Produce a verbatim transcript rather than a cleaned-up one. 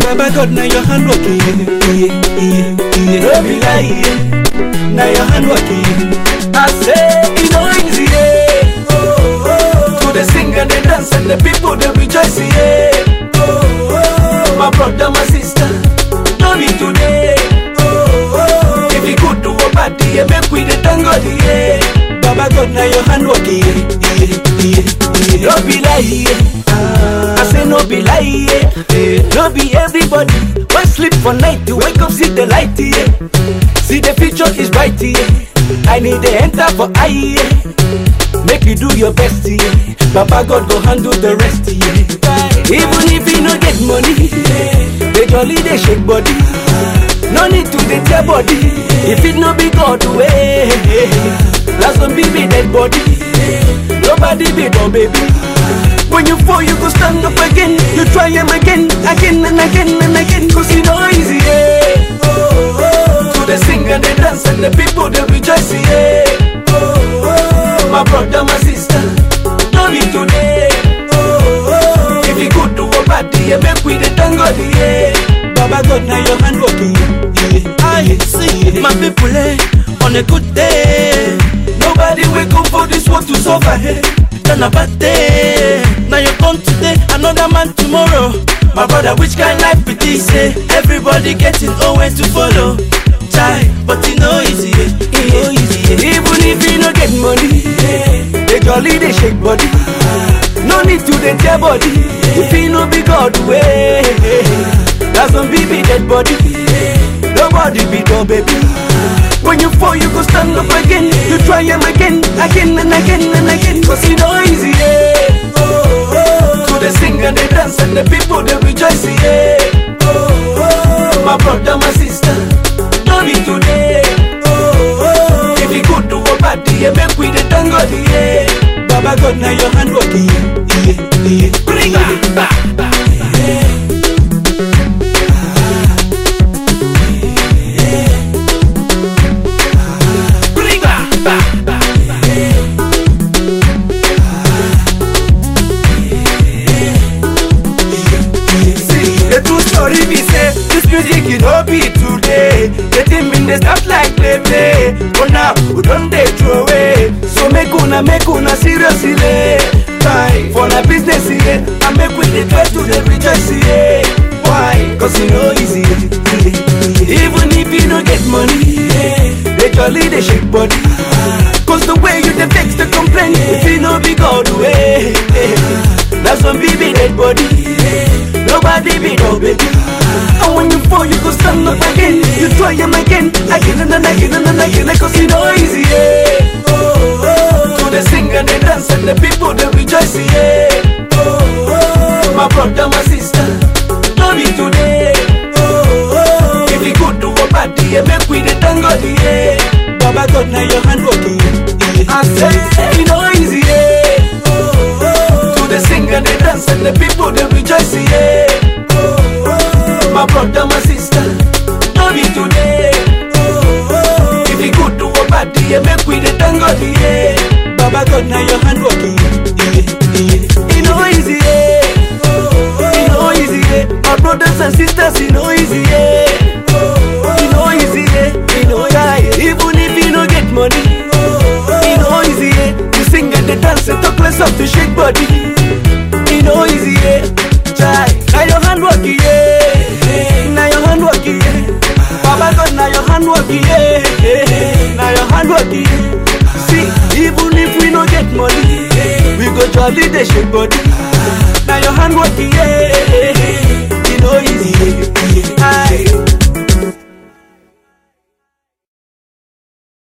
Baba God, now your hand working, yeah, yeah, yeah. No be lie, yeah. Now your hand working. I say it no easy, yeah. Oh, oh. To the sing and the dance and the people they rejoice, yeah. Oh, oh. My brother, my sister, no be today. Oh, oh. If you could do a party, yeah, make we the tango, yeah. Baba God, now your hand working, yeah, yeah, yeah. No be lie, yeah. I say no be lie, yeah. No be everybody when sleep for night to wake up, see the light, yeah. See the future is bright, yeah. I need the enter for I, yeah. Make you do your best, yeah. Baba God go handle the rest, yeah. Even if you no get money, yeah, they jolly they shake body. No need to dey tear body. If it no be God way, last one be be dead body. Nobody be no baby. When you fall, you go stand up again. You try him again, again and again and again. Cause you know easy, yeah. Oh, oh. To the sing and the dance and the people they rejoice, yeah. Oh, oh. My brother, my sister, no be today. Oh, oh. If you could do a party, yeah, make we the tango, yeah. Baba God, now your hand working, yeah. I see yeah. My people, eh, on a good day. Nobody wake up for this world to suffer, hey. Done a bad day. Now you come today, another man tomorrow. My brother, which kind life be this? Eh? Everybody getting always to follow. Try, but you know easy, eh? You know easy, eh? Even if you don't get money, eh? They jolly, they shake body. No need to they tear body. If you know be God way, that's some baby dead body. Nobody be no baby. When you fall, you go stand up again. You try him again, again and again and again. Cause you know easy, yeah. Oh, oh. To the sing and the dance and the people they rejoice, yeah. Oh, oh. My brother, my sister, no be today. Oh, oh. If you could do a party, yeah, make we the tango, yeah. Baba God, now your hand working, yeah, yeah. Bring it back, back, yeah. Music it no be today. The team in the start like play play. But now we don't they throw away. So make una make una seriously. Bye. For the business here, I make with the try to the rejoice here. Why? Cause you know easy. Even if you don't get money, they jolly they shake body. Cause the way you the vex the complain, if you know be God way, that's some baby dead body. Nobody be no baby. And when you fall, you go stand up again. You try him again, again and again and again. Cause you know easy, yeah. Oh, oh. To the sing and the dance and the people they rejoice, yeah. Oh, oh. My brother, my sister, no be today. Oh, oh. If you could do a party, yeah, make we the tango, yeah. Baba God, now your hand working, yeah. I say, you know easy, yeah. Oh, oh. To the sing and the dance and the people they rejoice, yeah. My brother, my sister, no be today. Oh, oh. If you could do a party, yeah, make we the tango, yeah. Baba God, now your hand working, yeah, yeah. You know easy, yeah. Oh, oh. You know easy, yeah. My brothers and sisters, you know easy, yeah. Oh, oh. You know easy, yeah. You know yeah, yeah. Even if you don't get money, oh, oh. You know easy, yeah. You sing and the dance and talk less of the shake body. You know easy, yeah. Try, now your hand working, yeah. Now your hand working, yeah. Baba God, now your hand working, yeah. Now your hand working, yeah. See, even if we don't get money, we go jolly the shake body. Now your hand working, yeah.